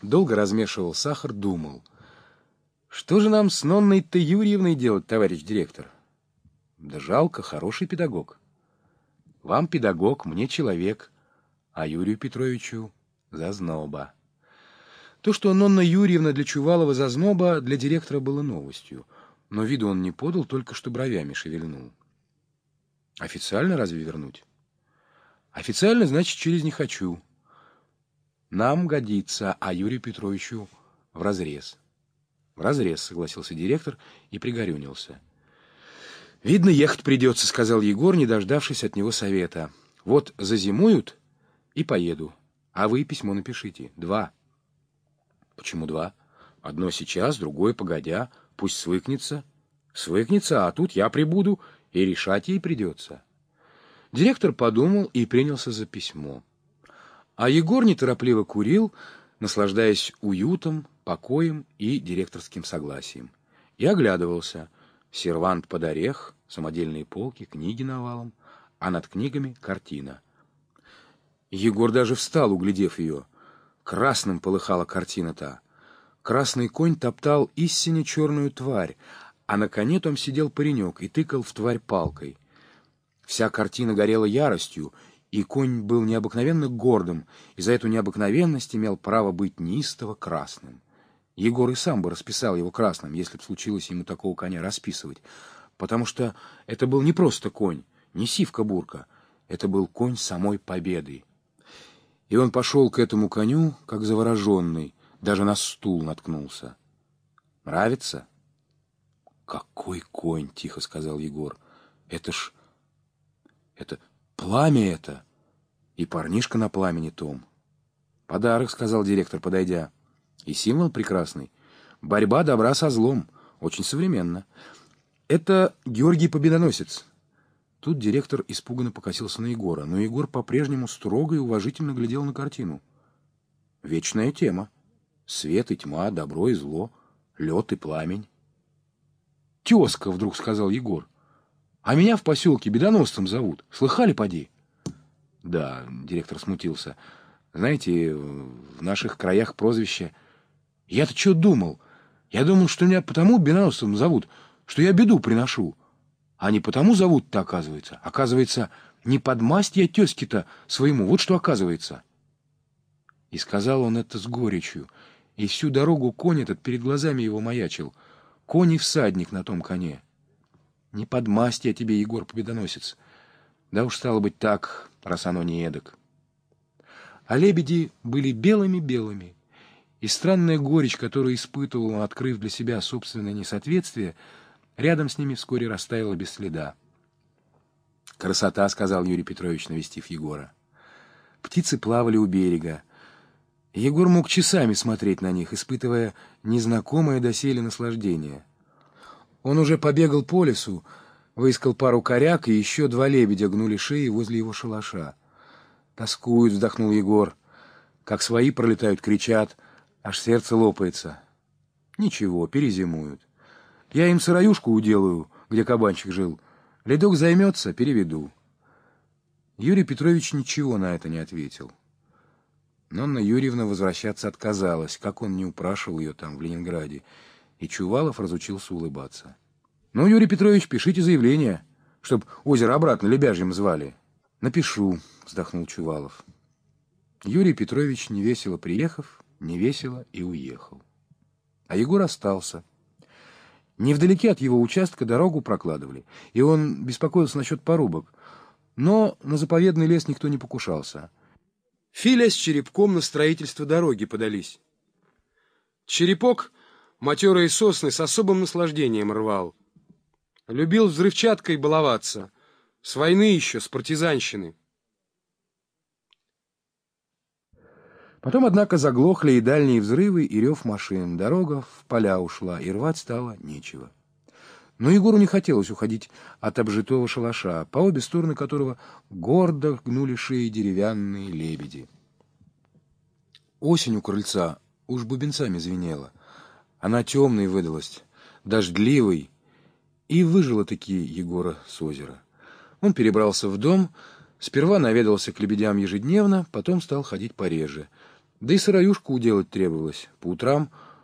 долго размешивал сахар, думал. Что же нам с Нонной-то Юрьевной делать, товарищ директор? Да жалко, хороший педагог. Вам педагог, мне человек, а Юрию Петровичу зазноба. То, что Нонна Юрьевна для Чувалова зазноба, для директора было новостью, но виду он не подал, только что бровями шевельнул. Официально разве вернуть? Официально, значит, через «не хочу». Нам годится, а Юрию Петровичу вразрез. Вразрез, согласился директор и пригорюнился. «Видно, ехать придется», — сказал Егор, не дождавшись от него совета. «Вот зазимуют и поеду, а вы письмо напишите. 2». «Почему 2? Одно сейчас, другое погодя. Пусть свыкнется». «Свыкнется, а тут я прибуду, и решать ей придется». Директор подумал и принялся за письмо. А Егор неторопливо курил, наслаждаясь уютом, покоем и директорским согласием. И оглядывался. Сервант под орех, самодельные полки, книги навалом, а над книгами картина. Егор даже встал, углядев ее. Красным полыхала картина-то. Красный конь топтал истине черную тварь, а на коне там сидел паренек и тыкал в тварь палкой. Вся картина горела яростью, и конь был необыкновенно гордым, и за эту необыкновенность имел право быть неистово красным. Егор и сам бы расписал его красным, если б случилось ему такого коня расписывать, потому что это был не просто конь, не сивка-бурка, это был конь самой победы. И он пошел к этому коню, как завороженный, даже на стул наткнулся. «Нравится?» «Какой конь!» — тихо сказал Егор. «Это пламя это! И парнишка на пламени том». «Подарок», — сказал директор, подойдя. «И символ прекрасный. Борьба добра со злом. Очень современно. Это Георгий Победоносец». Тут директор испуганно покосился на Егора, но Егор по-прежнему строго и уважительно глядел на картину. Вечная тема. Свет и тьма, добро и зло, лед и пламень. «Тезка», — вдруг сказал Егор. «А меня в поселке Бедоносцем зовут. Слыхали, поди?» «Да», — директор смутился. «Знаете, в наших краях прозвище...» «Я-то что думал? Я думал, что меня потому Бедоносцем зовут, что я беду приношу. А не потому зовут-то, оказывается. Оказывается, не подмасть я тезке-то своему, вот что оказывается». И сказал он это с горечью, и всю дорогу конь этот перед глазами его маячил. Конь и всадник на том коне. «Не подмасть я тебе, Егор Победоносец. Да уж стало быть так, раз оно не эдак». А лебеди были белыми-белыми, и странная горечь, которую испытывал он, открыв для себя собственное несоответствие, рядом с ними вскоре растаяла без следа. «Красота», — сказал Юрий Петрович, навестив Егора. Птицы плавали у берега. Егор мог часами смотреть на них, испытывая незнакомое доселе наслаждение. Он уже побегал по лесу, выискал пару коряк, и еще 2 лебедя гнули шеи возле его шалаша. «Тоскуют», — вздохнул Егор. «Как свои пролетают, кричат, аж сердце лопается». «Ничего, перезимуют. Я им сыроюшку уделаю, где кабанчик жил. Ледок займется, переведу». Юрий Петрович ничего на это не ответил. Нонна Юрьевна возвращаться отказалась, как он не упрашивал ее там, в Ленинграде, и Чувалов разучился улыбаться. «Ну, Юрий Петрович, пишите заявление, чтоб озеро обратно Лебяжьим звали». «Напишу», — вздохнул Чувалов. Юрий Петрович, невесело приехав, невесело и уехал. А Егор остался. Невдалеке от его участка дорогу прокладывали, и он беспокоился насчет порубок, но на заповедный лес никто не покушался. Филя с Черепком на строительство дороги подались. Черепок матерые сосны с особым наслаждением рвал. Любил взрывчаткой баловаться. С войны еще, с партизанщины. Потом, однако, заглохли и дальние взрывы, и рев машин. Дорога в поля ушла, и рвать стало нечего. Но Егору не хотелось уходить от обжитого шалаша, по обе стороны которого гордо гнули шеи деревянные лебеди. Осень у крыльца уж бубенцами звенела. Она темной выдалась, дождливой, и выжила-таки Егора с озера. Он перебрался в дом, сперва наведался к лебедям ежедневно, потом стал ходить пореже. Да и сыроюшку уделать требовалось. По утрам